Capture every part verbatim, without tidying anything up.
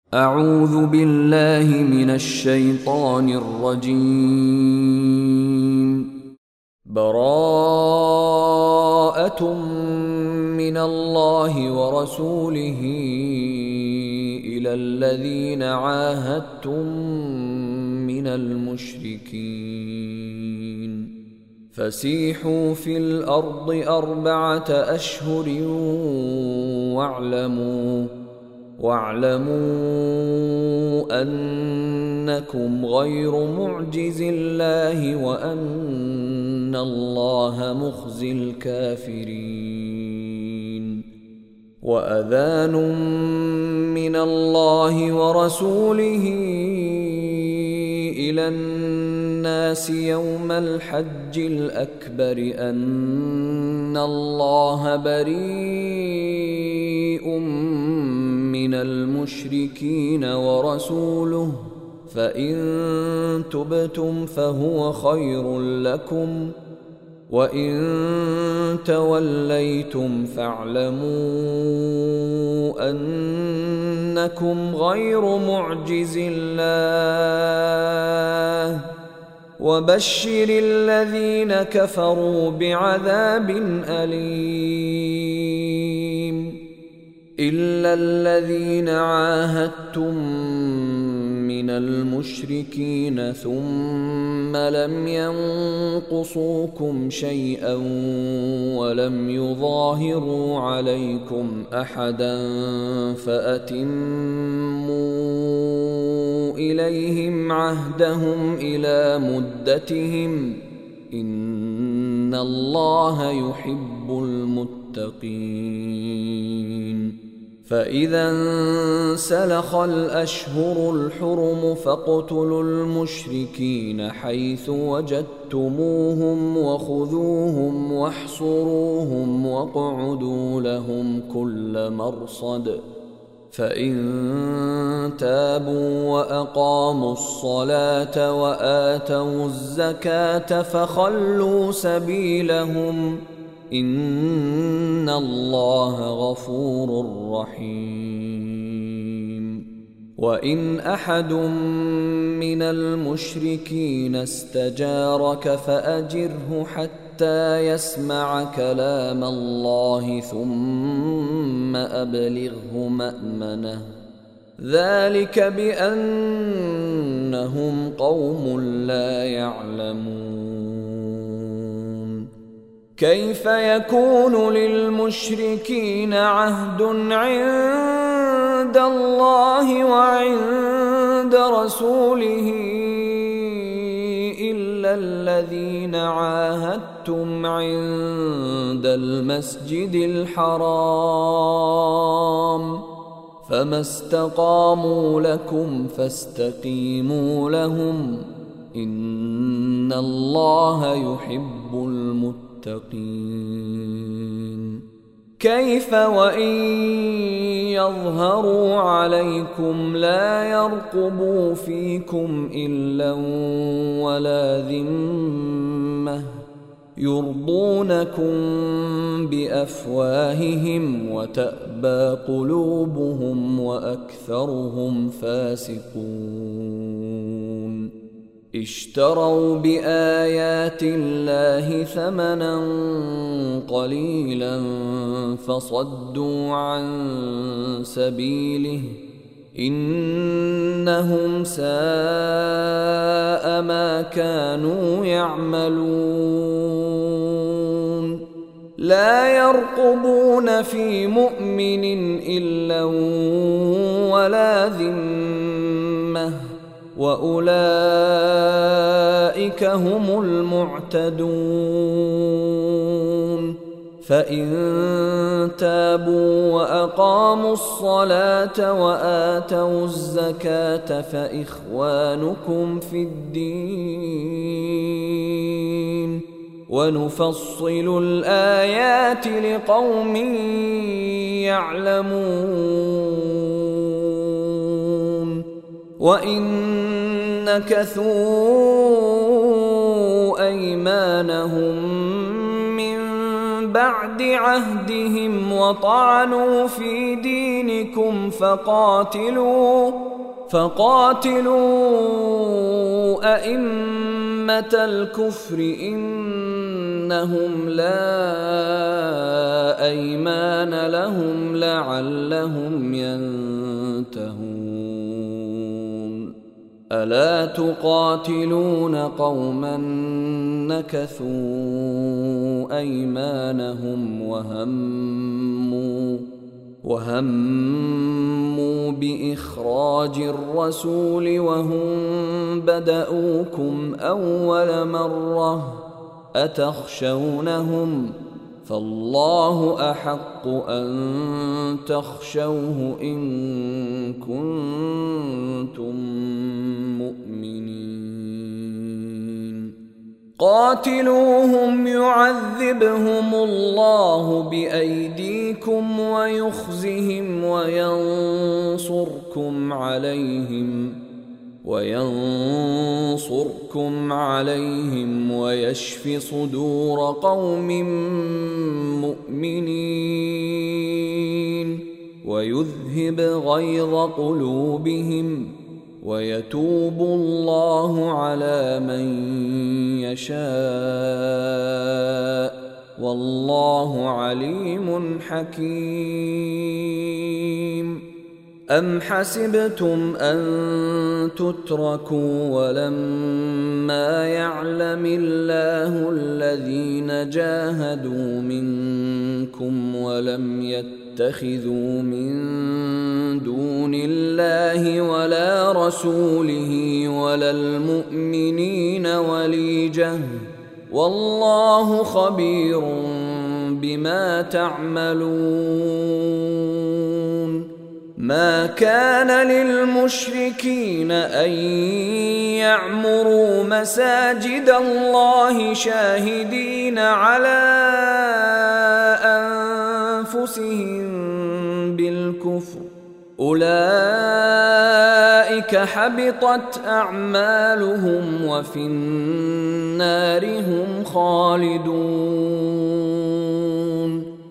أعوذ بالله من الشيطان الرجيم. براءة من الله ورسوله إلى الذين عاهدتم من المشركين فسيحوا في الأرض أربعة أشهر واعلموا واعلموا أنكم غير معجز الله وأن الله مخزي الكافرين. وأذان من الله ورسوله إلى الناس يوم الحج الأكبر أن الله بريء من المشركين ورسوله فإن تبتم فهو خير لكم وإن توليتم فاعلموا أنكم غير معجز الله وبشر الذين كفروا بعذاب أليم. إلا الذين عاهدتم من المشركين ثم لم ينقصوكم شيئا ولم يظاهروا عليكم أحدا فأتموا إليهم عهدهم إلى مدتهم إن الله يحب المتقين. فإذا انسلخ الأشهر الحرم فاقتلوا المشركين حيث وجدتموهم وخذوهم واحصروهم واقعدوا لهم كل مرصد فإن تابوا وأقاموا الصلاة وآتوا الزكاة فخلوا سبيلهم إن الله غفور رحيم. وإن أحد من المشركين استجارك فأجره حتى يسمع كلام الله ثم أبلغه مأمنه ذلك بأنهم قوم لا يعلمون. كيف يكون للمشركين عهد عند الله وعند رسوله إلا الذين عاهدتم عند المسجد الحرام فما استقاموا لكم فاستقيموا لهم إن الله يحب المتقين. كيف وإن يظهروا عليكم لا يرقبوا فيكم إلا ولا ذمة يرضونكم بأفواههم وتأبى قلوبهم وأكثرهم فاسقون. اشتروا بآيات الله ثمنا قليلا فصدوا عن سبيله إنهم ساء ما كانوا يعملون. لا يرقبون في مؤمن إلا ولا ذمة وأولئك هم المعتدون. فإن تابوا وأقاموا الصلاة وآتوا الزكاة فإخوانكم في الدين ونفصل الآيات لقوم يعلمون. وإن نكثوا أيمانهم من بعد عهدهم وطعنوا في دينكم فقاتلوا فقاتلوا أئمة الكفر إنهم لا أيمان لهم لعلهم ينتهون. ألا تقاتلون قوما نكثوا أيمانهم وهموا وهموا بإخراج الرسول وهم بدؤوكم أول مرة أتخشونهم فالله أحق أن تخشوه إن كنتم مؤمنين. قاتلوهم يعذبهم الله بأيديكم ويخزهم وينصركم عليهم وينصركم عليهم ويشف صدور قوم مؤمنين ويذهب غيظ قلوبهم ويتوب الله على من يشاء والله عليم حكيم. أم حسبتم أن تتركوا ولما يعلم الله الذين جاهدوا منكم ولم يتخذوا من دون الله ولا رسوله ولا المؤمنين وليجة والله خبير بما تعملون. ما كان للمشركين أن يعمروا مساجد الله شاهدين على أنفسهم بالكفر أولئك حبطت أعمالهم وفي النار هم خالدون.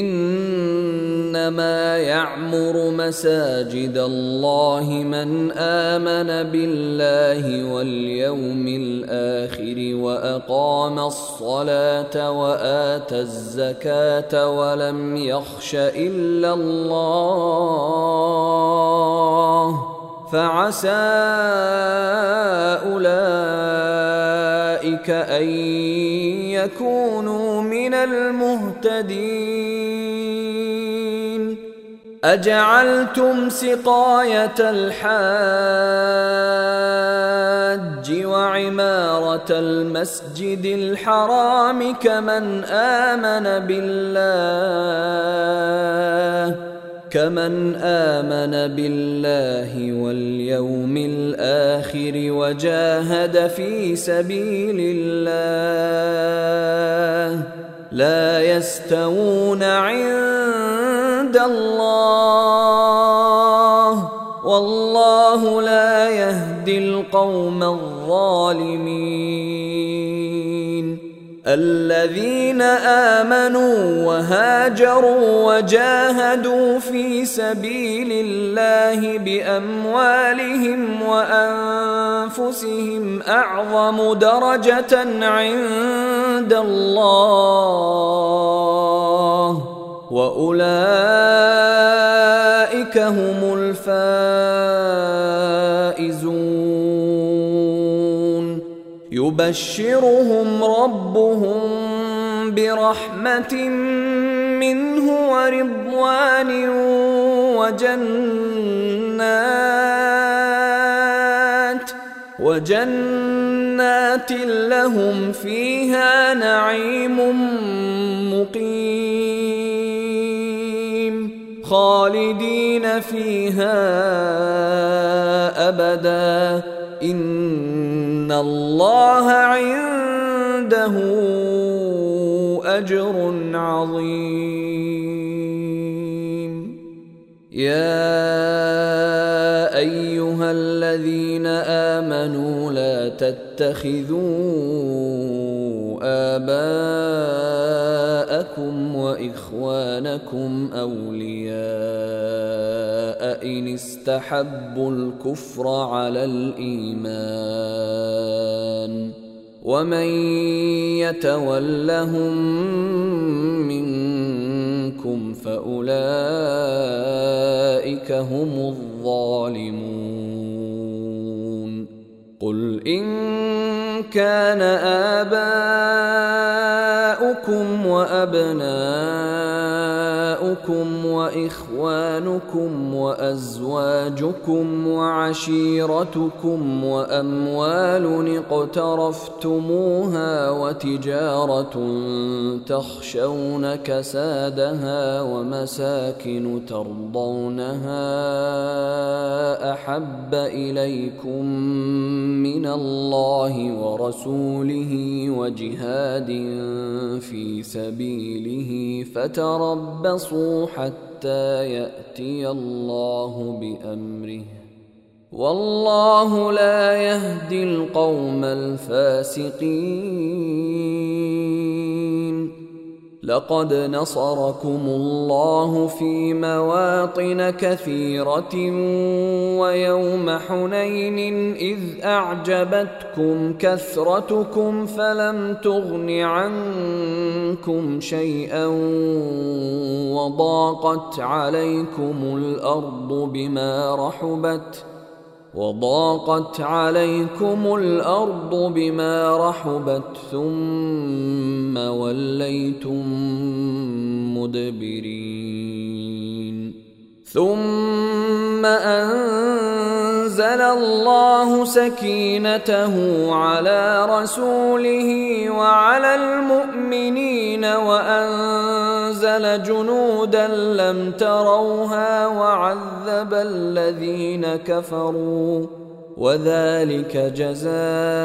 إنما يعمر مساجد الله من آمن بالله واليوم الآخر وأقام الصلاة وآتى الزكاة ولم يخش إلا الله فعسى أولئك أن يكونوا من المهتدين. أجعلتم سقاية الحاج وعمارة المسجد الحرام كمن آمن بالله كمن آمن بالله واليوم الآخر وجاهد في سبيل الله لا يستوون عند الله والله لا يهدي القوم الظالمين. الذين آمنوا وهاجروا وجاهدوا في سبيل الله بأموالهم وأنفسهم أعظم درجة عند الله وأولئك هم الفائزون. يبشرهم ربهم برحمة منه ورضوان وجنات وجنات لهم فيها نعيم مقيم خالدين فيها أبدا إن الله عنده أجر عظيم. يا أيها الذين آمنوا لا تتخذوا آباءكم يتخذونكم أولياء إن استحبوا الكفر على الإيمان ومن يتولهم منكم فأولئك هم الظالمون. قل إن كان آباؤكم وأبناؤكم وإخوانكم وأزواجكم وعشيرتكم وأموال اقترفتموها وتجارة تخشون كسادها ومساكن ترضونها أحب إليكم من الله ورسوله وجهاد في سبيله فتربصوا حتى يأتي الله بأمره والله لا يهدي القوم الفاسقين. لقد نصركم الله في مواطن كثيرة ويوم حنين إذ أعجبتكم كثرتكم فلم تغن عنكم شيئا وضاقت عليكم الأرض بما رحبت وضاقت عليكم الأرض بما رحبت ثم وليتم مدبرين. ثم أنزل الله سكينته على رسوله وعلى المؤمنين وأنزل جنودا لم تروها وعذب الذين كفروا وذلك جزاء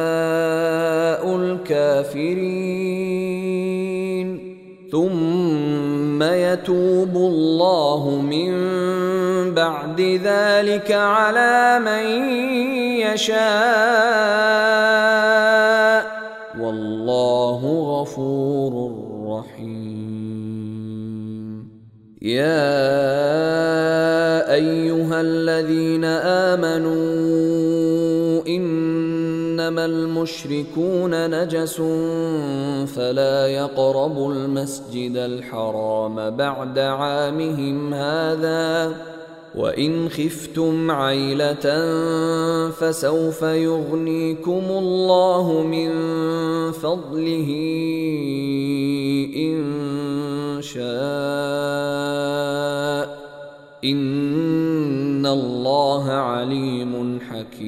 الكافرين. ثم يتوب الله من بعد ذلك على من يشاء والله غفور رحيم. يا أيها الذين آمنوا إنما المشركون نجس فلا يقربوا المسجد الحرام بعد عامهم هذا وإن خفتم عيلة فسوف يغنيكم الله من فضله إن شاء إن الله عليم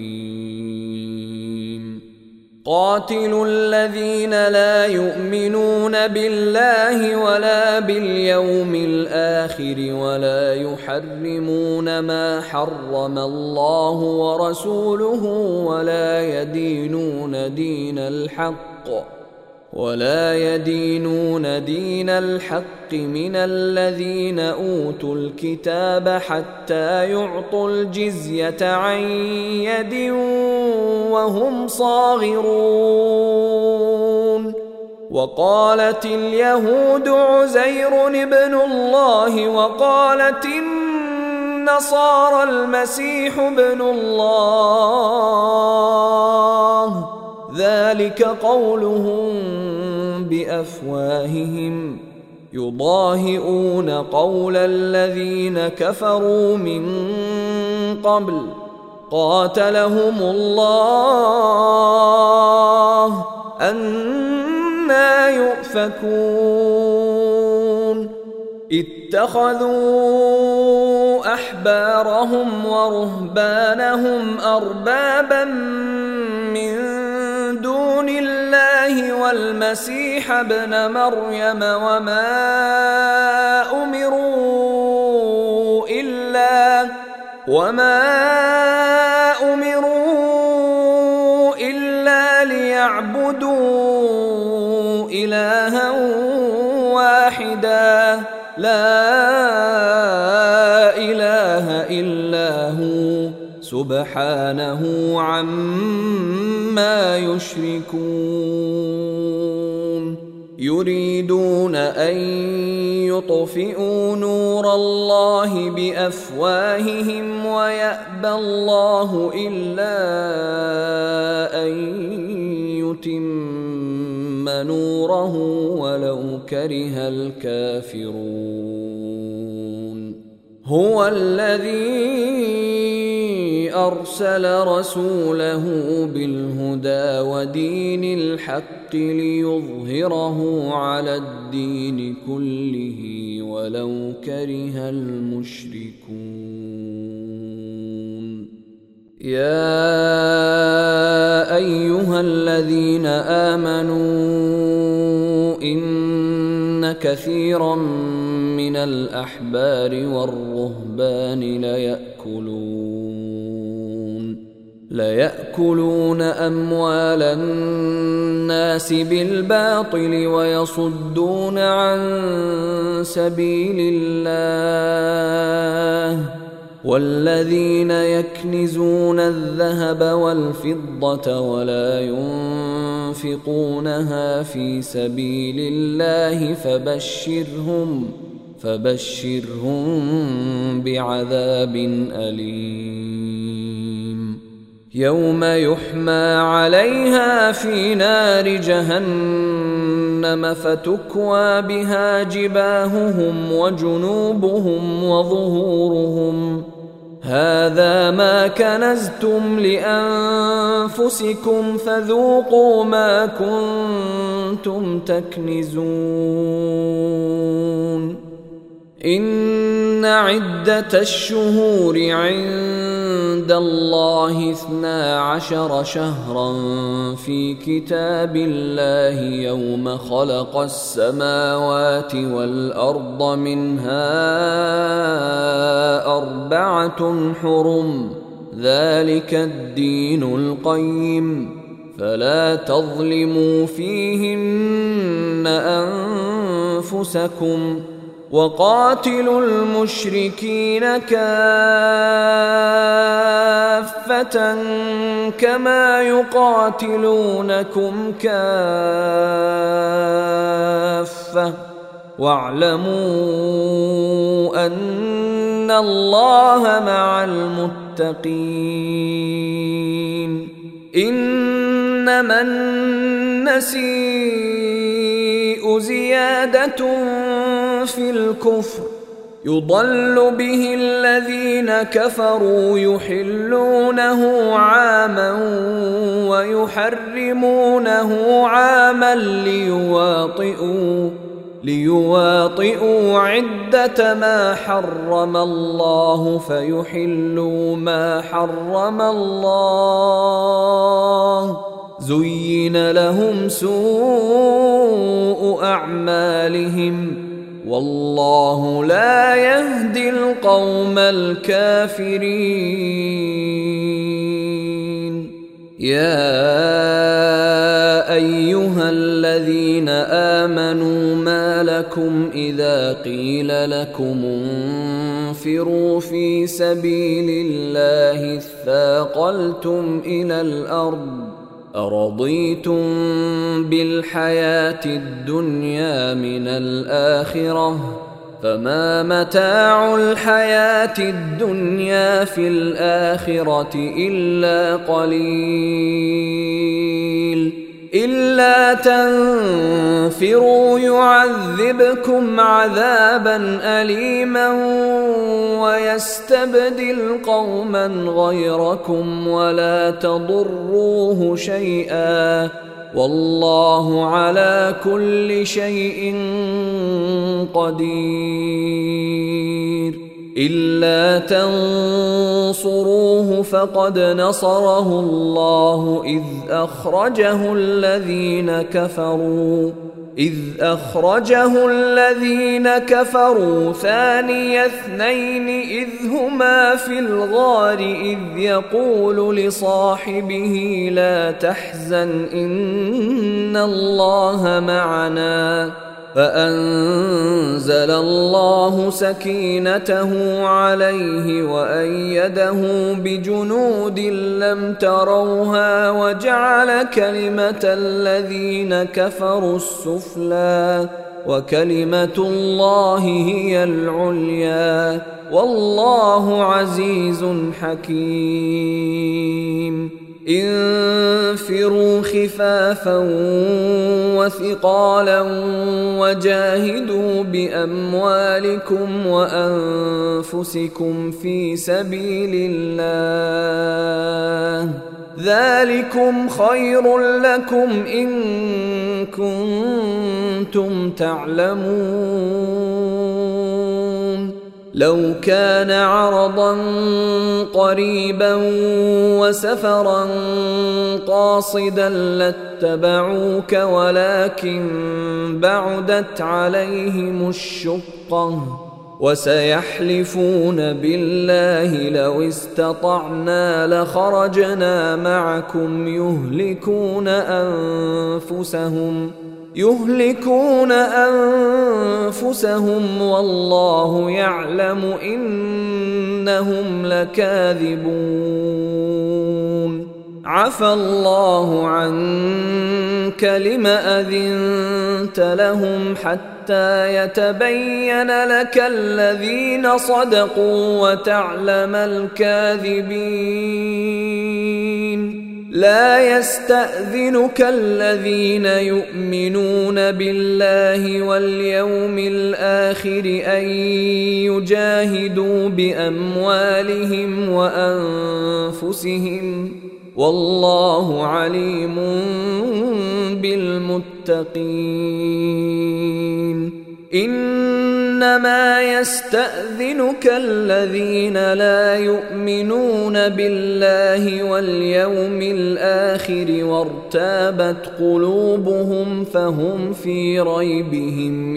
حكيم. قاتلوا الذين لا يؤمنون بالله ولا باليوم الآخر ولا يحرمون ما حرم الله ورسوله ولا يدينون دين الحق ولا يدينون دين الحق من الذين أوتوا الكتاب حتى يعطوا الجزية عن يد وهم صاغرون. وقالت اليهود عزير ابن الله وقالت النصارى المسيح ابن الله ذلك قولهم بأفواههم يضاهئون قول الذين كفروا من قبل قاتلهم الله أنى يؤفكون. اتخذوا أحبارهم ورهبانهم أربابا من دون الله والمسيح ابن مريم وما أمروا إلا وما أمروا إلا ليعبدوا إلها واحدا لا إله إلا هو سبحانه عما يشركون. يريدون أن يطفئوا نور الله بأفواههم ويأبى الله إلا أن يتم نوره ولو كره الكافرون. هو الذي أرسل رسوله بالهدى ودين الحق ليظهره على الدين كله ولو كره المشركون. يا أيها الذين آمنوا إن كثيرا من الأحبار والرهبان ليأكلون ليأكلون أموال الناس بالباطل ويصدون عن سبيل الله والذين يكنزون الذهب والفضة ولا ينفقونها في سبيل الله فبشرهم فبشرهم بعذاب أليم. يوم يحمى عليها في نار جهنم فتكوى بها جباههم وجنوبهم وظهورهم هذا ما كنزتم لأنفسكم فذوقوا ما كنتم تكنزون. إن عدة الشهور عند الله اثنا عشر شهرا في كتاب الله يوم خلق السماوات والأرض منها أربعة حرم ذلك الدين القيم فلا تظلموا فيهن أنفسكم وقاتلوا المشركين كافة كما يقاتلونكم كافة واعلموا أن الله مع المتقين. إنما النسيء زيادة في الكفر يضل به الذين كفروا يحلونه عاما ويحرمونه عاما ليواطئوا ليواطئوا عدة ما حرم الله فيحلوا ما حرم الله زين لهم سوء أعمالهم والله لا يهدي القوم الكافرين. يا أيها الذين آمنوا ما لكم إذا قيل لكم انفروا في سبيل الله اثاقلتم إلى الأرض أرضيتم بالحياة الدنيا من الآخرة فما متاع الحياة الدنيا في الآخرة إلا قليل. إلا تنفروا يعذبكم عذابا أليما ويستبدل قوما غيركم ولا تضروه شيئا والله على كل شيء قدير. إلا تنصروه فقد نصره الله إذ أخرجه الذين كفروا إذ أخرجه الذين كفروا ثاني اثنين إذ هما في الغار إذ يقول لصاحبه لا تحزن إن الله معنا فأنزل الله سكينته عليه وأيده بجنود لم تروها وجعل كلمة الذين كفروا السفلى وكلمة الله هي العليا والله عزيز حكيم. انفروا خفافا وثقالا وجاهدوا بأموالكم وأنفسكم في سبيل الله ذلكم خير لكم إن كنتم تعلمون. لو كان عرضا قريبا وسفرا قاصدا لاتبعوك ولكن بعدت عليهم الشقة وسيحلفون بالله لو استطعنا لخرجنا معكم يهلكون أنفسهم يهلكون أنفسهم والله يعلم إنهم لكاذبون. عفى الله عنك لم أذنت لهم حتى يتبين لك الذين صدقوا وتعلم الكاذبين. لا يستأذنك الذين يؤمنون بالله واليوم الآخر أن يجاهدوا بأموالهم وأنفسهم والله عليم بالمتقين. إنما يستأذنك الذين لا يؤمنون بالله واليوم الآخر وارتابت قلوبهم فهم في ريبهم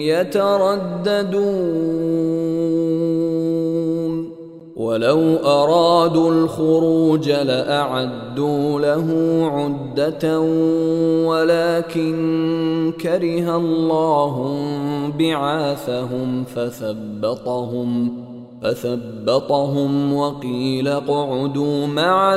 يترددون. ولو أرادوا الخروج لأعدوا له عدة ولكن كره الله بعاثهم فثبطهم فثبطهم وقيل اقعدوا مع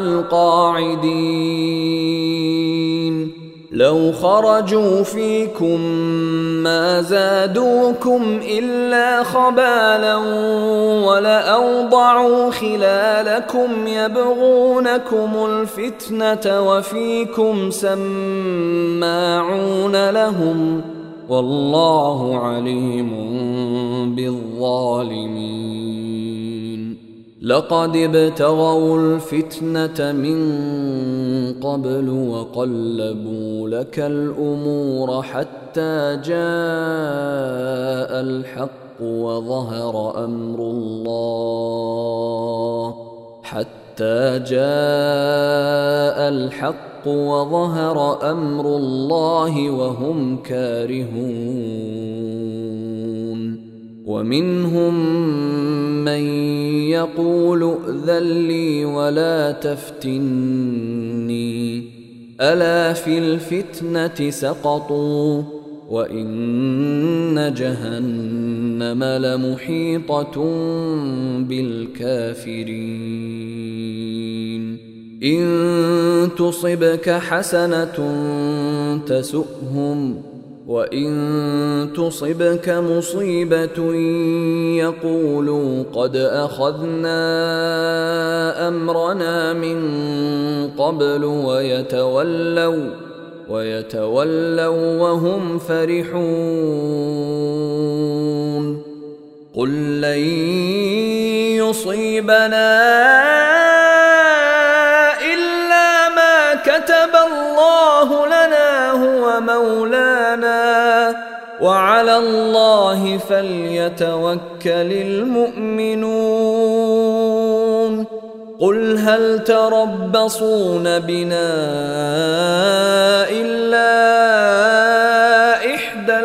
القاعدين. لو خرجوا فيكم ما زادوكم إلا خبالا ولأوضعوا خلالكم يبغونكم الفتنة وفيكم سماعون لهم والله عليم بالظالمين. لقد ابتغوا الفتنة من قبل وقلبوا لك الأمور حتى جاء الحق وظهر أمر الله حتى جاء الحق وظهر أمر الله وهم كارهون. ومنهم من يقول ائذن لي ولا تفتني ألا في الفتنة سقطوا وإن جهنم لمحيطة بالكافرين. إن تصبك حسنة تسؤهم وإن تصبك مصيبة يقولوا قد أخذنا أمرنا من قبل ويتولوا ويتولوا وهم فرحون. قل لن يصيبنا إلا ما كتب الله لنا هو مولانا وعلى الله فليتوكل المؤمنون. قل هل تربصون بنا إلا إحدى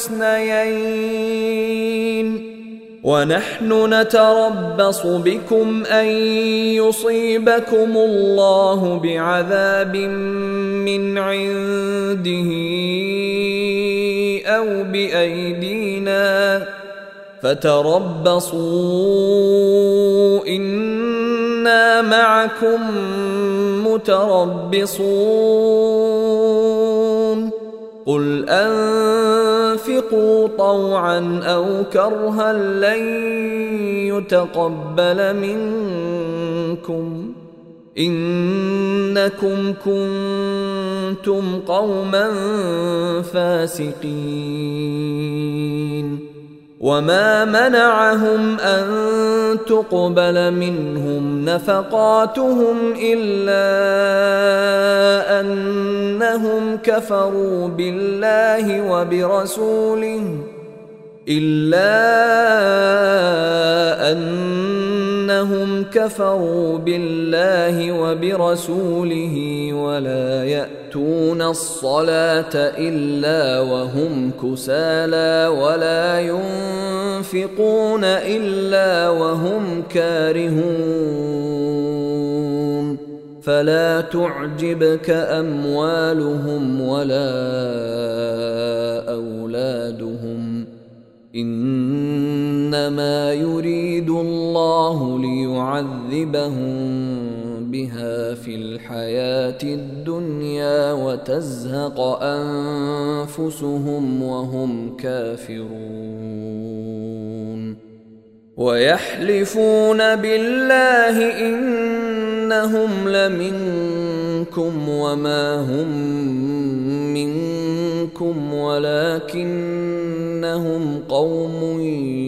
الحسنيين ونحن نتربص بكم أن يصيبكم الله بعذاب من عنده أو بأيدينا فتربصوا إنا معكم متربصون قل أنفقوا طوعا أو كرها لن يتقبل منكم إنكم كنتم قوما فاسقين وما منعهم أن تقبل منهم نفقاتهم إلا أنهم كفروا بالله وبرسوله إلا أنهم كفروا بالله وبرسوله ولا يأتون الصلاة إلا وهم كسالى ولا ينفقون إلا وهم كارهون فلا تعجبك أموالهم ولا أولادهم إنما يريد الله ليعذبهم بها في الحياة الدنيا وتزهق أنفسهم وهم كافرون ويحلفون بالله إنهم لمنكم وما هم منكم ولكنهم قوم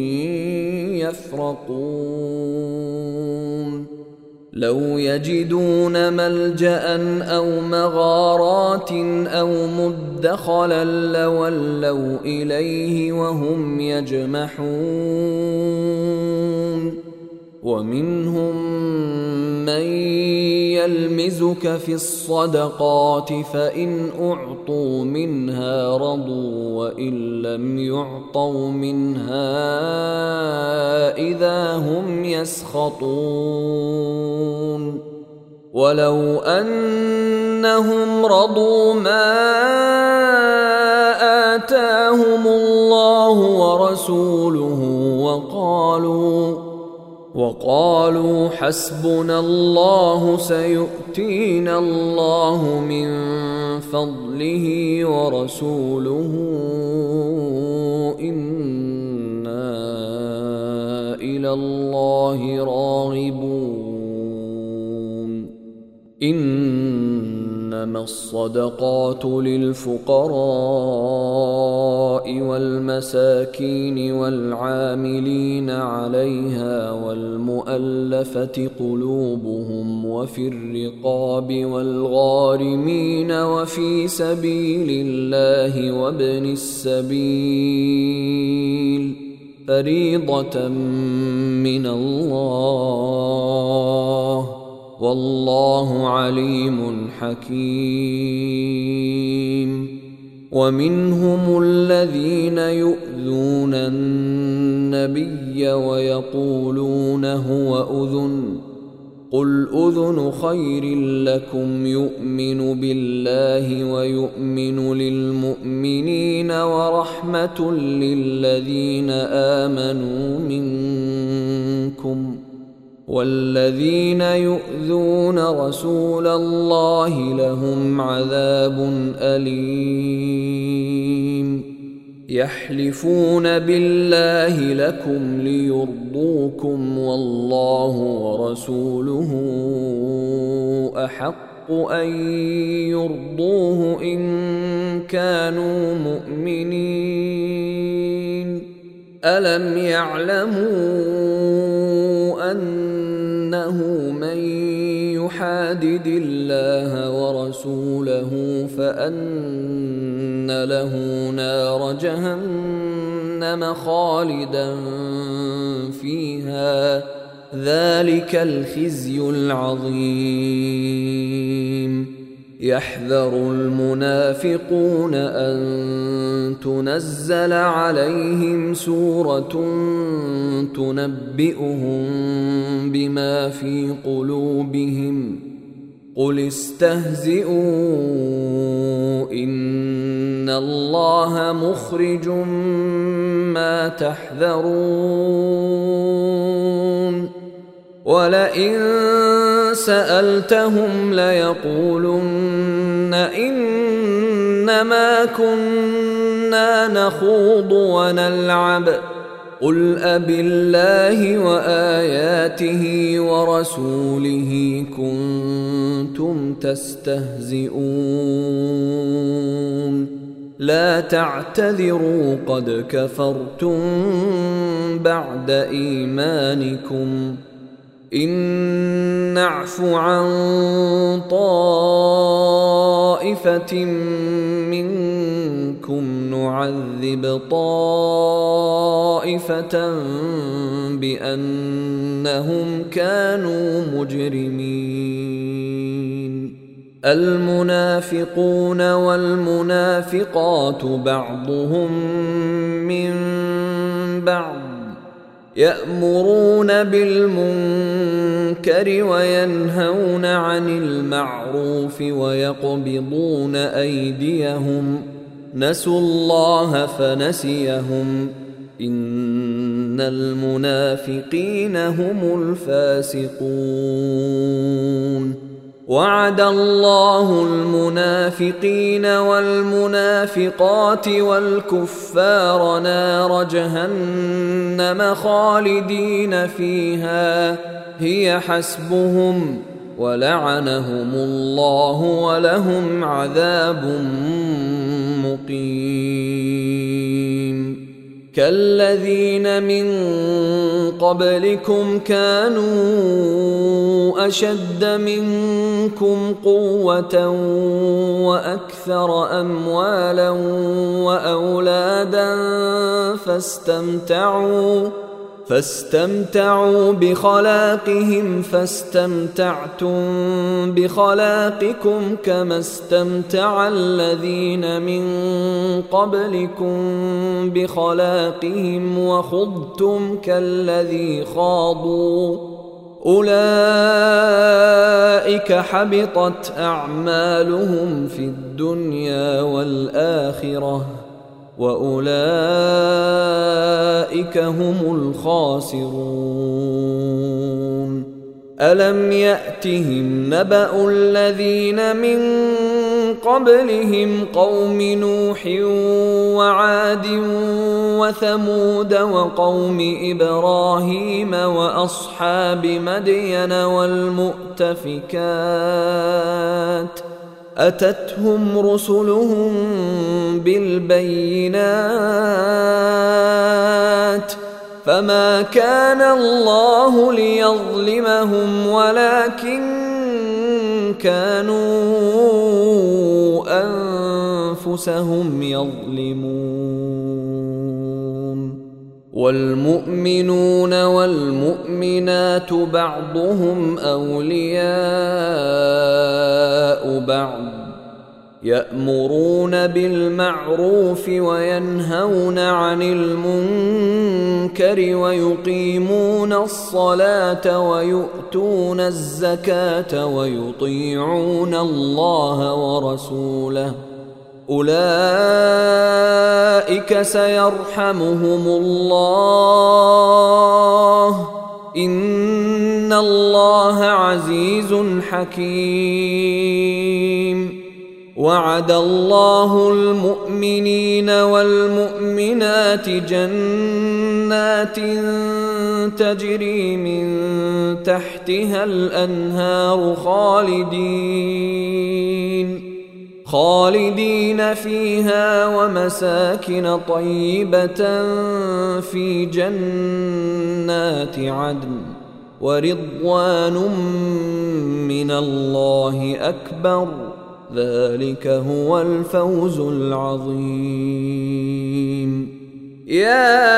يفرقون لو يجدون ملجأ أو مغارات أو مدخلا لولوا إليه وهم يجمحون ومنهم من يلمزك في الصدقات فإن أعطوا منها رضوا وإن لم يعطوا منها إذا هم يسخطون ولو أنهم رضوا ما آتاهم الله ورسوله وقالوا وقالوا حسبنا الله سيؤتينا الله من فضله ورسوله إنا إلى الله راغبون إنما الصدقات للفقراء والمساكين والعاملين عليها والمؤلفة قلوبهم وفي الرقاب والغارمين وفي سبيل الله وابن السبيل فريضة من الله والله عليم حكيم ومنهم الذين يؤذون النبي ويقولون هو أذن قل أذن خير لكم يؤمن بالله ويؤمن للمؤمنين ورحمة للذين آمنوا منكم والذين يؤذون رسول الله لهم عذاب أليم يحلفون بالله لكم ليرضوكم والله ورسوله أحق أن يرضوه إن كانوا مؤمنين ألم يعلموا أنه من يحادد الله ورسوله فأن له نار جهنم خالدا فيها ذلك الخزي العظيم يحذر المنافقون أن تنزل عليهم سورة تنبئهم بما في قلوبهم قل استهزئوا إن الله مخرج ما تحذرون ولئن سألتهم ليقولن إنما كنا نخوض ونلعب قل أبالله وآياته ورسوله كنتم تستهزئون لا تعتذروا قد كفرتم بعد إيمانكم إن نعف عن طائفة منكم نعذب طائفة بأنهم كانوا مجرمين المنافقون والمنافقات بعضهم من بعض يأمرون بالمنكر وينهون عن المعروف ويقبضون أيديهم نسوا الله فنسيهم إن المنافقين هم الفاسقون وعد الله المنافقين والمنافقات والكفار نار جهنم خالدين فيها هي حسبهم ولعنهم الله ولهم عذاب مقيم كالذين من قبلكم كانوا أشد منكم قوة وأكثر أموالا وأولادا فاستمتعوا فاستمتعوا بخلاقهم فاستمتعتم بخلاقكم كما استمتع الذين من قبلكم بخلاقهم وخضتم كالذي خاضوا أولئك حبطت أعمالهم في الدنيا والآخرة وأولئك هم الخاسرون ألم يأتهم نبأ الذين من قبلهم قوم نوح وعاد وثمود وقوم إبراهيم وأصحاب مدين والمؤتفكات أتتهم رسلهم بالبينات فما كان الله ليظلمهم ولكن كانوا أنفسهم يظلمون والمؤمنون والمؤمنات بعضهم أولياء بعض يأمرون بالمعروف وينهون عن المنكر ويقيمون الصلاة ويؤتون الزكاة ويطيعون الله ورسوله أولئك سيرحمهم الله إن الله عزيز حكيم وعد الله المؤمنين والمؤمنات جنات تجري من تحتها الأنهار خالدين خالدين فيها ومساكن طيبة في جنات عدن ورضوان من الله أكبر ذلك هو الفوز العظيم يا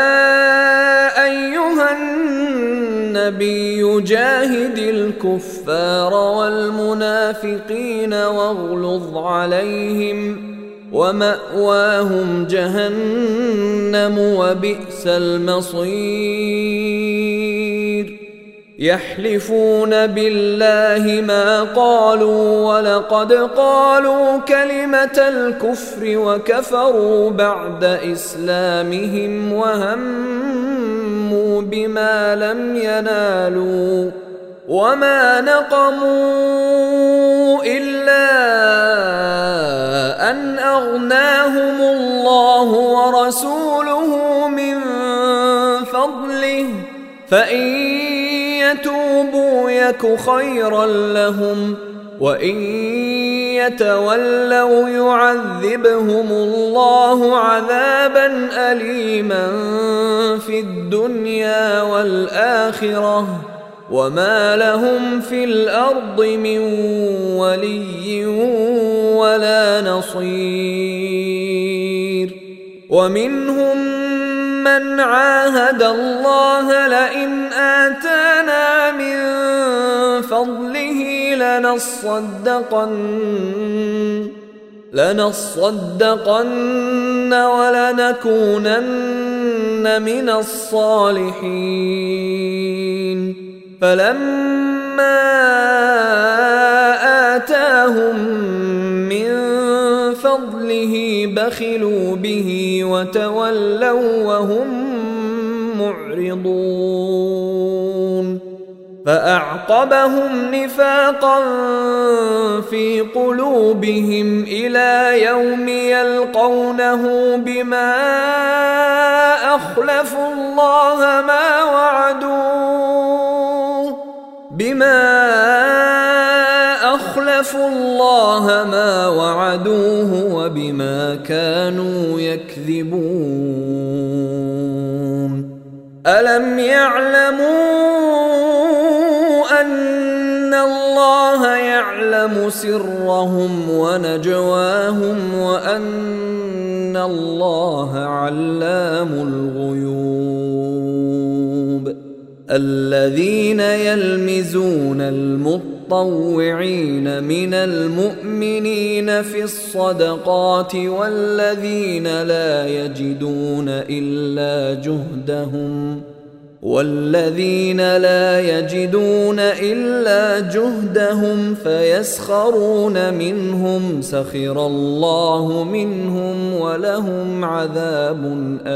أيها النبي جاهد الكفار والمنافقين واغلظ عليهم ومأواهم جهنم وبئس المصير يحلفون بالله ما قالوا ولقد قالوا كلمة الكفر وكفروا بعد إسلامهم وهموا بما لم ينالوا وما نقموا إلا أن أغناهم الله ورسوله من فضله فإن يتوبوا يك خيرا لهم وإن يتولوا يعذبهم الله عذابا أليما في الدنيا والآخرة وما لهم في الأرض من ولي ولا نصير. ومنهم من عاهد الله لئن آتانا من فضله لنصدقن لنصدقن ولنكونن من الصالحين فلما آتاهم من فضله بخلوا به وتولوا وهم معرضون فأعقبهم نفاقا في قلوبهم إلى يوم يلقونه بما أخلفوا الله ما وعدوه بما أخلفوا الله ما وعدوه وبما كانوا يكذبون. ألم يعلموا أن الله يعلم سرهم ونجواهم وأن الله علام الغيوب. الذين يلمزون المطوعين من المؤمنين في الصدقات والذين لا يجدون إلا جهدهم والذين لا يجدون إلا جهدهم فيسخرون منهم سخر الله منهم ولهم عذاب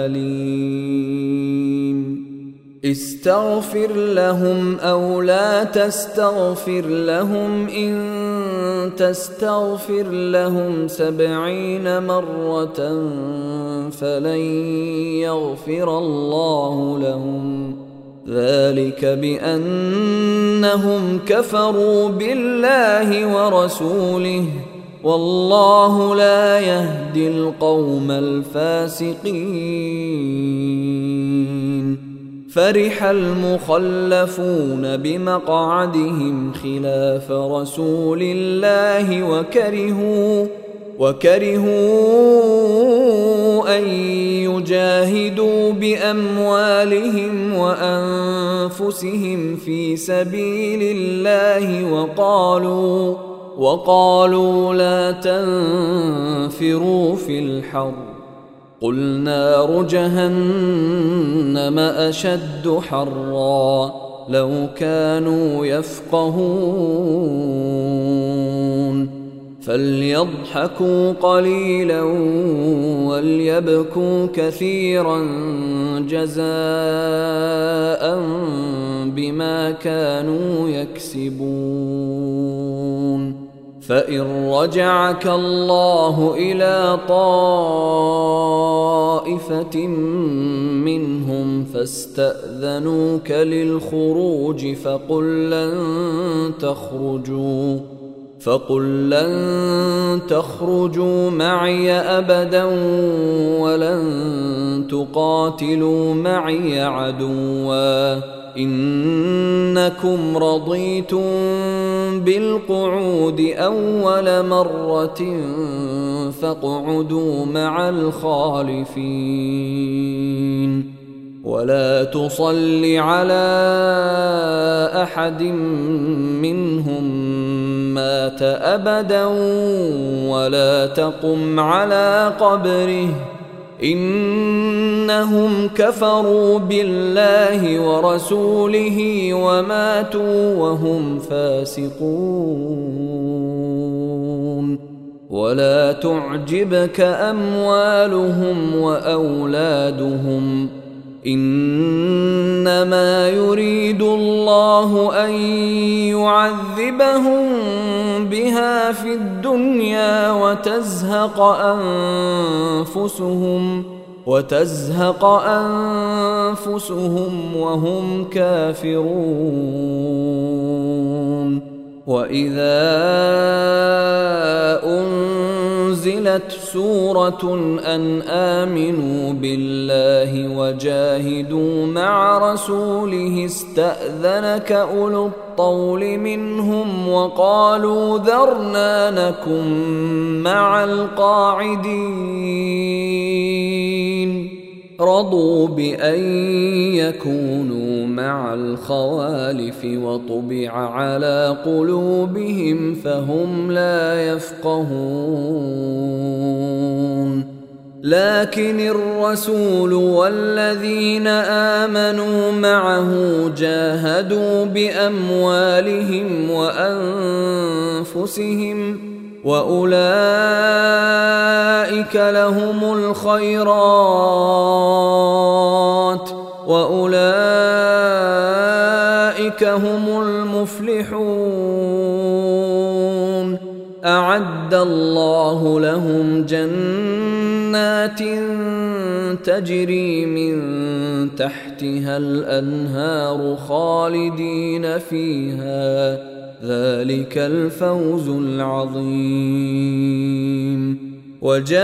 أليم. استغفر لهم أو لا تستغفر لهم إن تستغفر لهم سبعين مرة فلن يغفر الله لهم ذلك بأنهم كفروا بالله ورسوله والله لا يهدي القوم الفاسقين. فرح المخلفون بمقعدهم خلاف رسول الله وكرهوا وكرهوا أن يجاهدوا بأموالهم وأنفسهم في سبيل الله وقالوا وقالوا لا تنفروا في الحر قل نار جهنم أشد حرا لو كانوا يفقهون. فليضحكوا قليلا وليبكوا كثيرا جزاء بما كانوا يكسبون. فإن رجعك الله إلى طائفة منهم فاستأذنوك للخروج فقل لن تخرجوا فقل لن تخرجوا معي أبدا ولن تقاتلوا معي عدوا إنكم رضيتم بالقعود أول مرة فاقعدوا مع الخالفين ولا تصل على أحد منهم مات أبدا ولا تقم على قبره إنهم كفروا بالله ورسوله وماتوا وهم فاسقون. ولا تعجبك أموالهم وأولادهم، إنما يريد الله أن يعذبهم بها في الدنيا وتزهق أنفسهم وتزهق أنفسهم وهم كافرون. وإذا أنزلت سورة أن آمنوا بالله وجاهدوا مع رسوله استأذنك أولو الطول منهم وقالوا ذرنا نكن مع القاعدين، رضوا بأن يكونوا مع الخوالف وطبع على قلوبهم فهم لا يفقهون. لكن الرسول والذين آمنوا معه جاهدوا بأموالهم وأنفسهم وأولئك لهم الخيرات وأولئك هم المفلحون. أعد الله لهم جنات تجري من تحتها الأنهار خالدين فيها، ذلك الفوز العظيم. وجاء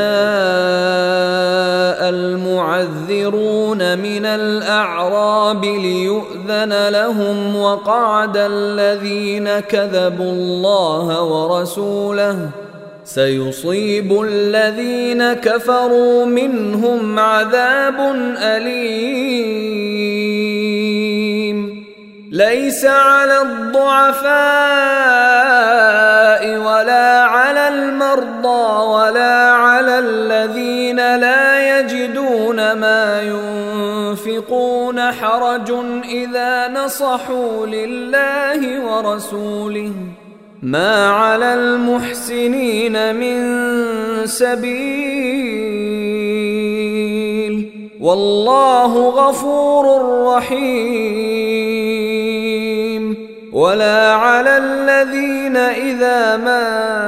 المعذرون من الأعراب ليؤذن لهم وقعد الذين كذبوا الله ورسوله، سيصيب الذين كفروا منهم عذاب أليم. ليس على الضعفاء ولا على المرضى ولا على الذين لا يجدون ما ينفقون حرج إذا نصحوا لله ورسوله، ما على المحسنين من سبيل، والله غفور رحيم. ولا على الذين إذا ما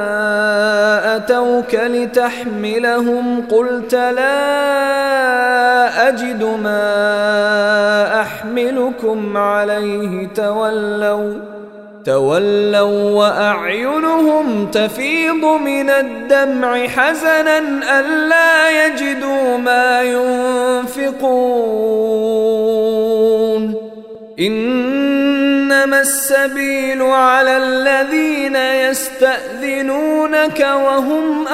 أتوك لتحملهم قلت لا أجد ما أحملكم عليه تولوا تولوا وأعينهم تفيض من الدمع حزنا ألا يجدوا ما ينفقون. إنما السبيل على الذين يستأذنونك وهم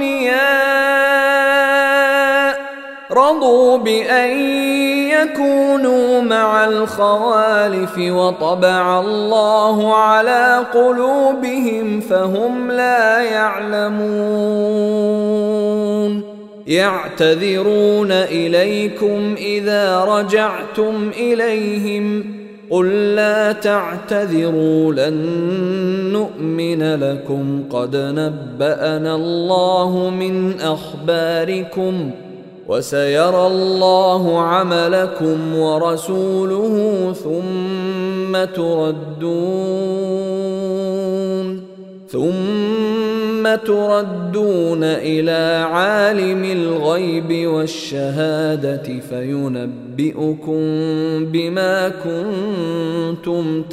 أغنياء، رضوا بأن يكونوا مع الخوالف وطبع الله على قلوبهم فهم لا يعلمون. يعتذرون إليكم إذا رجعتم إليهم، قل لا تعتذروا لن نؤمن لكم قد نبأنا الله من أخباركم وسيرى الله عملكم ورسوله ثم تردون ثم تردون إلى عالم الغيب والشهادة فينبئكم بما كنتم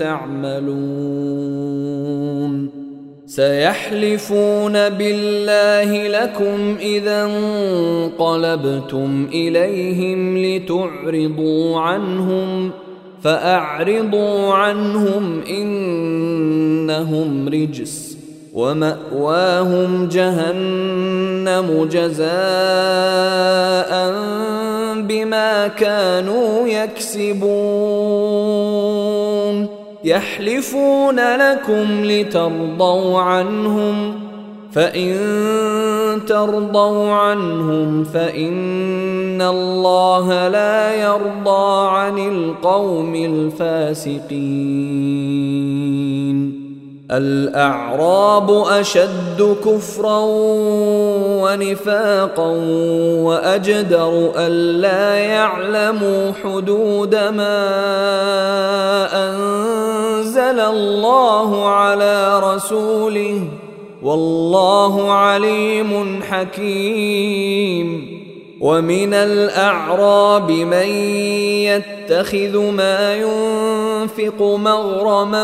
تعملون. سيحلفون بالله لكم إذا انقلبتم إليهم لتعرضوا عنهم فأعرضوا عنهم إنهم رجس ومأواهم جهنم جزاء بما كانوا يكسبون. يحلفون لكم لترضوا عنهم فإن ترضوا عنهم فإن الله لا يرضى عن القوم الفاسقين. الأعراب أشد كفرا ونفاقا وأجدر ألا يعلموا حدود ما أنزل الله على رسوله والله عليم حكيم. ومن الأعراب من يتخذ ما ينفق مغرما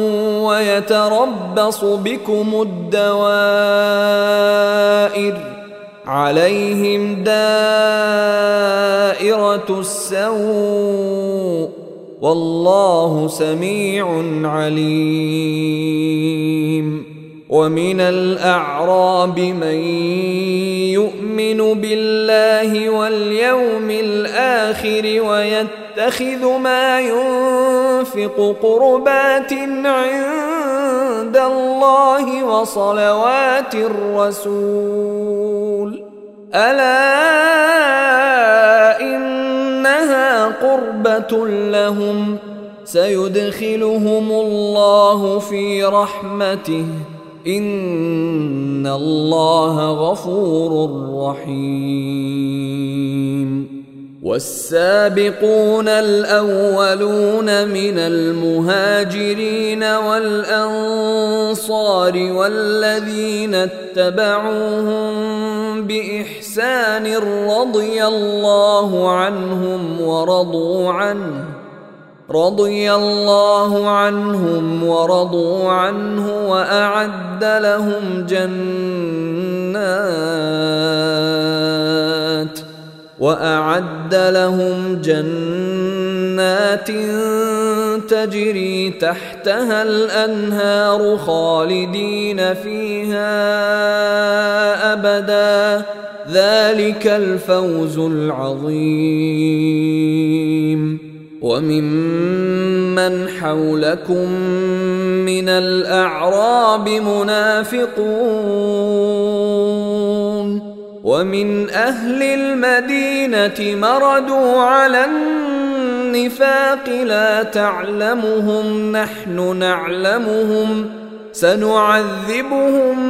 ويتربص بكم الدوائر عليهم دائرة السوء والله سميع عليم. ومن الأعراب من يؤمن بالله واليوم الآخر ويتخذ ما ينفق قربات عند الله وصلوات الرسول ألا إنها قربة لهم سيدخلهم الله في رحمته إن الله غفور رحيم. والسابقون الأولون من المهاجرين والأنصار والذين اتبعوهم بإحسان رضي الله عنهم ورضوا عنه رضي الله عنهم ورضوا عنه وأعد لهم جنات وأعد لهم جنات تجري تحتها الأنهار خالدين فيها أبدا ذلك الفوز العظيم. وممن حولكم من الأعراب منافقون ومن أهل المدينة مردوا على النفاق لا تعلمهم نحن نعلمهم سنعذبهم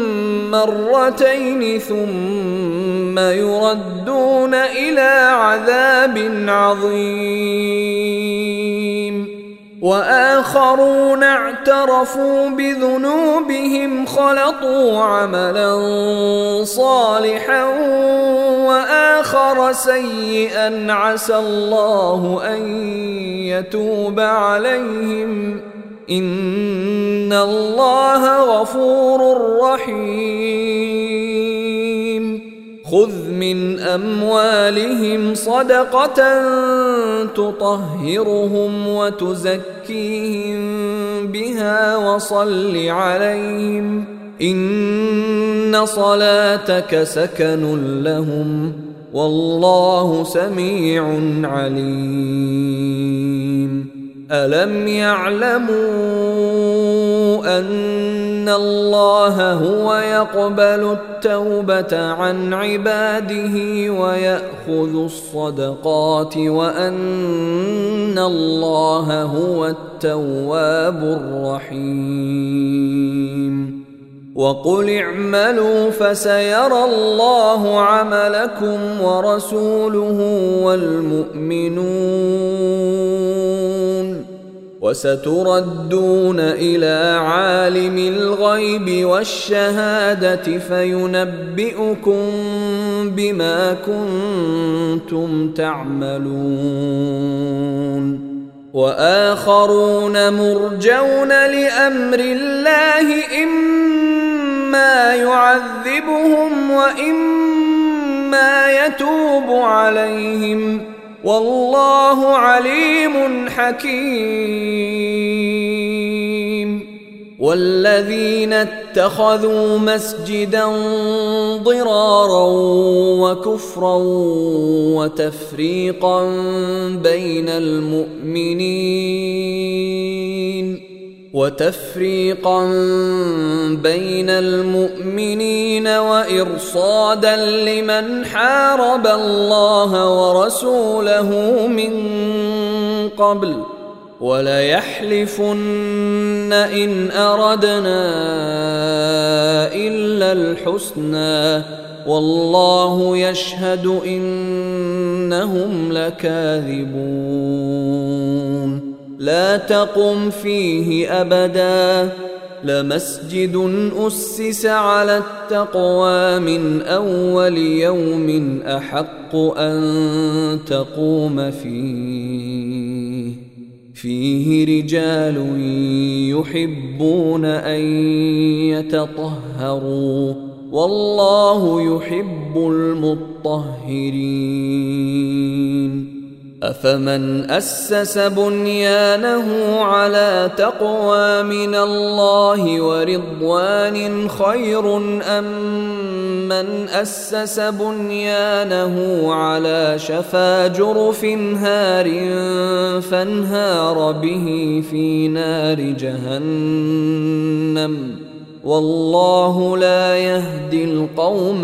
مرتين ثم يردون إلى عذاب عظيم. وآخرون اعترفوا بذنوبهم خلطوا عملا صالحا وآخر سيئا عسى الله أن يتوب عليهم إن الله غفور رحيم. خذ من أموالهم صدقة تطهرهم وتزكيهم بها وصل عليهم إن صلاتك سكن لهم والله سميع عليم. ألم يعلموا أن الله هو يقبل التوبة عن عباده ويأخذ الصدقات وأن الله هو التواب الرحيم. وقل اعملوا فسيرى الله عملكم ورسوله والمؤمنون وستردون إلى عالم الغيب والشهادة فينبئكم بما كنتم تعملون. وآخرون مرجون لأمر الله إما يعذبهم وإما يتوب عليهم والله عليم حكيم. والذين اتخذوا مسجدا ضرارا وكفرا وتفريقا بين المؤمنين وتفريقا بين المؤمنين وإرصادا لمن حارب الله ورسوله من قبل وليحلفن إن أردنا إلا الحسنى والله يشهد إنهم لكاذبون لا تقم فيه أبدا لمسجد أسس على التقوى من أول يوم أحق أن تقوم فيه فيه رجال يحبون أن يتطهروا والله يحب المطهرين أفمن أسس بنيانه على تقوى من الله ورضوان خير أم من أسس بنيانه على شفا جرف هار فانهار به في نار جهنم والله لا يهدي القوم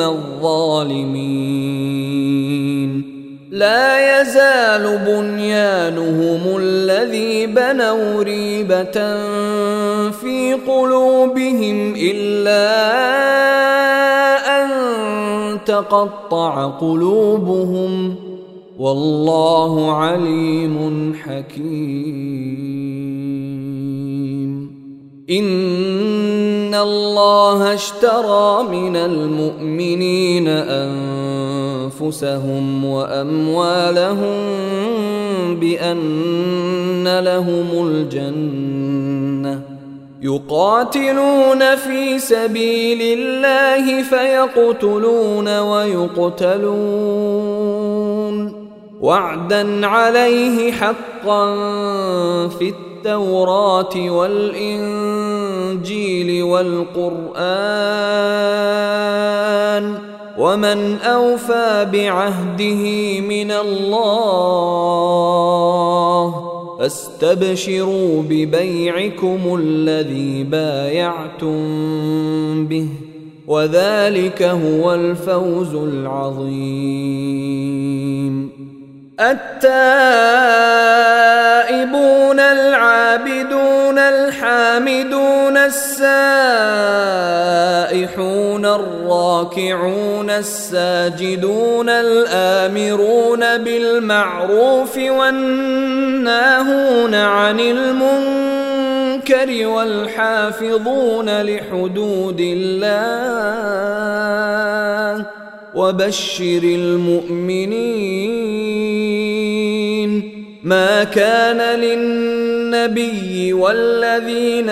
الظالمين لا يزال بنيانهم الذي بنوا ريبة في قلوبهم إلا أن تقطع قلوبهم والله عليم حكيم إن الله اشترى من المؤمنين أنفسهم وأموالهم بأن لهم الجنة يقاتلون في سبيل الله فيقتلون ويقتلون وعدا عليه حقا في التوراة والإنجيل والقرآن ومن أوفى بعهده من الله فاستبشروا ببيعكم الذي بايعتم به وذلك هو الفوز العظيم التائبون العابدون الحامدون السائحون الراكعون الساجدون الآمرون بالمعروف والناهون عن المنكر والحافظون لحدود الله وبشر المؤمنين ما كان للنبي والذين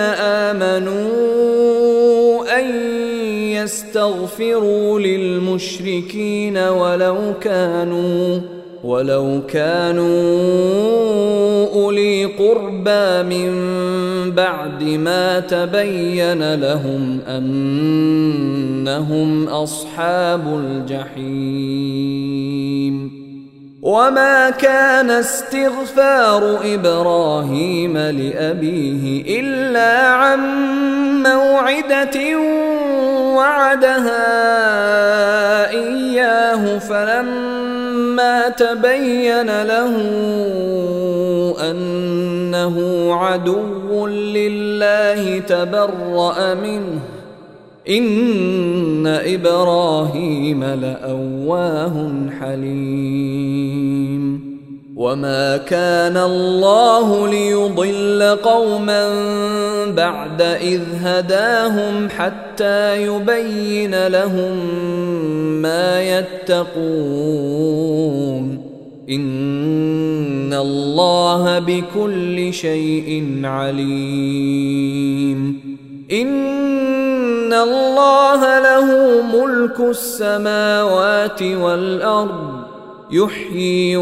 آمنوا أن يستغفروا للمشركين ولو كانوا ولو كانوا أولي قربى من بعد ما تبين لهم أنهم أصحاب الجحيم وما كان استغفار إبراهيم لأبيه إلا عن موعدة وعدها إياه فلما تبين له أنه عدو لله تبرأ منه إن إبراهيم لأواه حليم وما كان الله ليضل قوما بعد إذ هداهم حتى يبين لهم ما يتقون إن الله بكل شيء عليم إن الله له ملك السماوات والأرض يحيي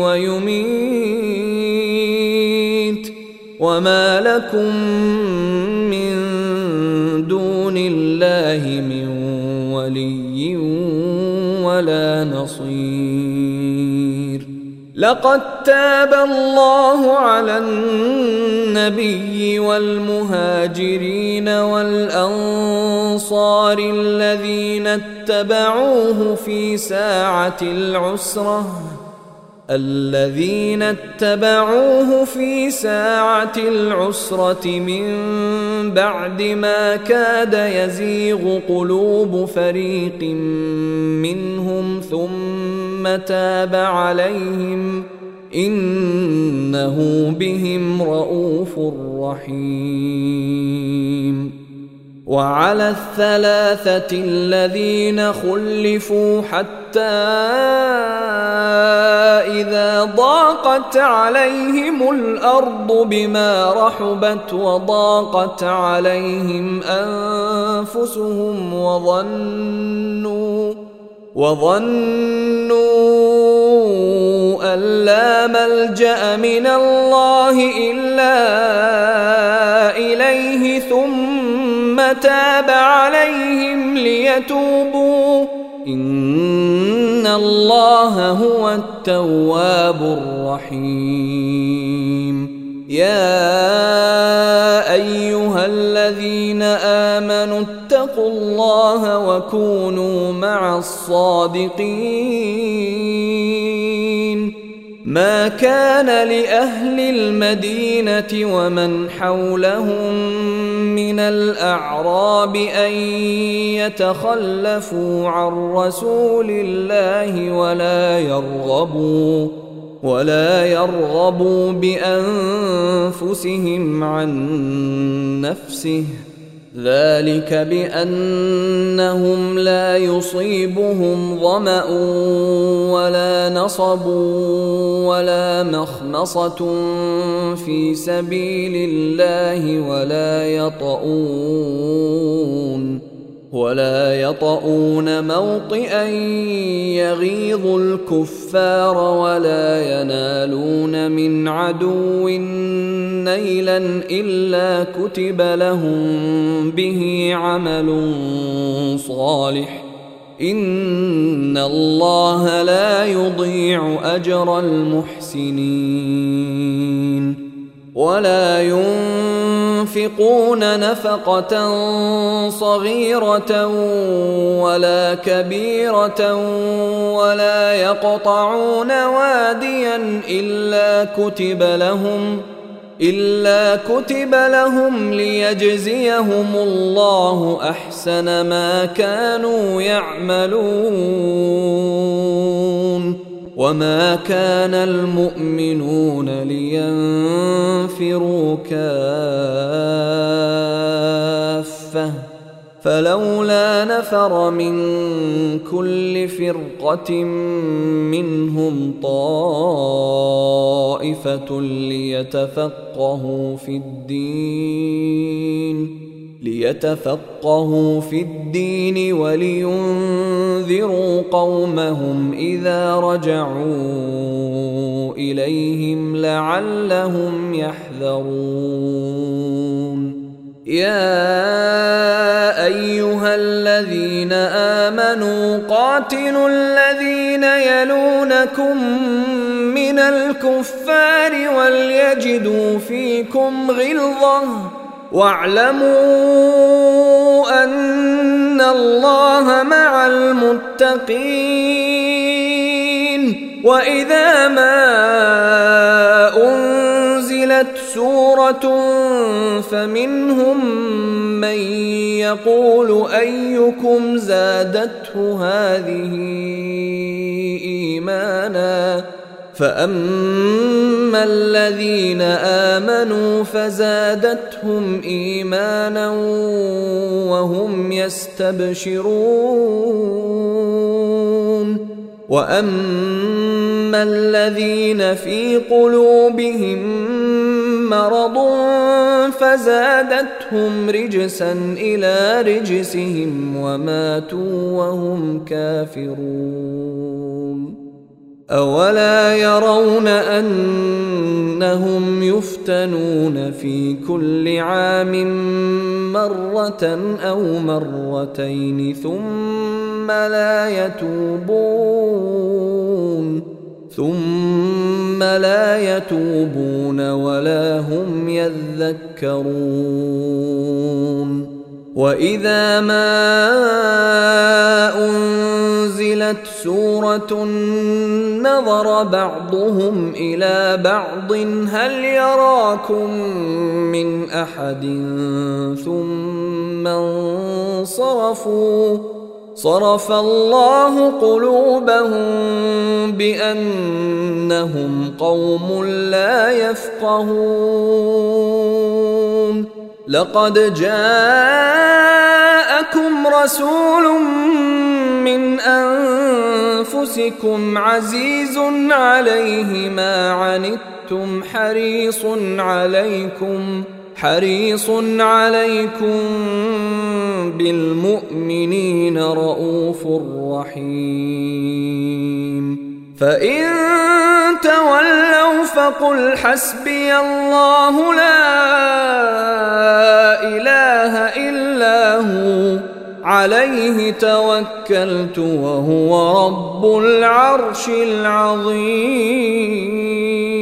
ويميت وما لكم من دون الله من ولي ولا نصير لقد تاب الله على النبي والمهاجرين والأنصار الذين اتبعوه في ساعة العسرة الذين اتبعوه في ساعة العسرة من بعد ما كاد يزيغ قلوب فريق منهم ثم تاب عليهم إنه بهم رءوف رحيم. وعلى الثلاثة الذين خلفوا حتى إذا ضاقت عليهم الأرض بما رحبت وضاقت عليهم أنفسهم وظنوا وظنوا أن لا ملجأ من الله إلا إليه ثم تاب عليهم ليتوبوا إن الله هو التواب الرحيم. يا أيها الذين آمنوا اتقوا الله وكونوا مع الصادقين. ما كان لأهل المدينة ومن حولهم من الأعراب أن يتخلفوا عن رسول الله ولا يرغبوا ولا يرغبوا بأنفسهم عن نفسه ذلك بأنهم لا يصيبهم ظمأ ولا نصب ولا مخمصة في سبيل الله ولا يطؤون ولا يطؤون موطئا يغيظ الكفار ولا ينالون من عدو نيلا إلا كتب لهم به عمل صالح إن الله لا يضيع أجر المحسنين. ولا ينفقون نفقة صغيرة ولا كبيرة ولا يقطعون واديا إلا كتب لهم إلا كتب لهم ليجزيهم الله أحسن ما كانوا يعملون. وما كان المؤمنون لينفروا كافة فلولا نفر من كل فرقة منهم طائفة ليتفقهوا في الدين ليتفقهوا في الدين ولينذروا قومهم إذا رجعوا إليهم لعلهم يحذرون. يا أيها الذين آمنوا قاتلوا الذين يلونكم من الكفار وليجدوا فيكم غلظة واعلموا أن الله مع المتقين. وإذا ما أنزلت سورة فمنهم من يقول أيكم زادته هذه إيمانا فأما الذين آمنوا فزادتهم إيمانا وهم يستبشرون. وأما الذين في قلوبهم مرض فزادتهم رجسا إلى رجسهم وماتوا وهم كافرون. أولا يرون أنهم يفتنون في كل عام مرة أو مرتين ثم لا يتوبون ثم لا يتوبون ولا هم يذكرون وإذا ما أنزلت سورة نظر بعضهم إلى بعض هل يراكم من أحد ثم انصرفوا صرف الله قلوبهم بأنهم قوم لا يفقهون لقد جاءكم رسول من أنفسكم عزيز عليه ما عنتم حريص عليكم حريص عليكم بالمؤمنين رؤوف رحيم فإن تولوا فقل حسبي الله لا إله إلا هو عليه توكلت وهو رب العرش العظيم.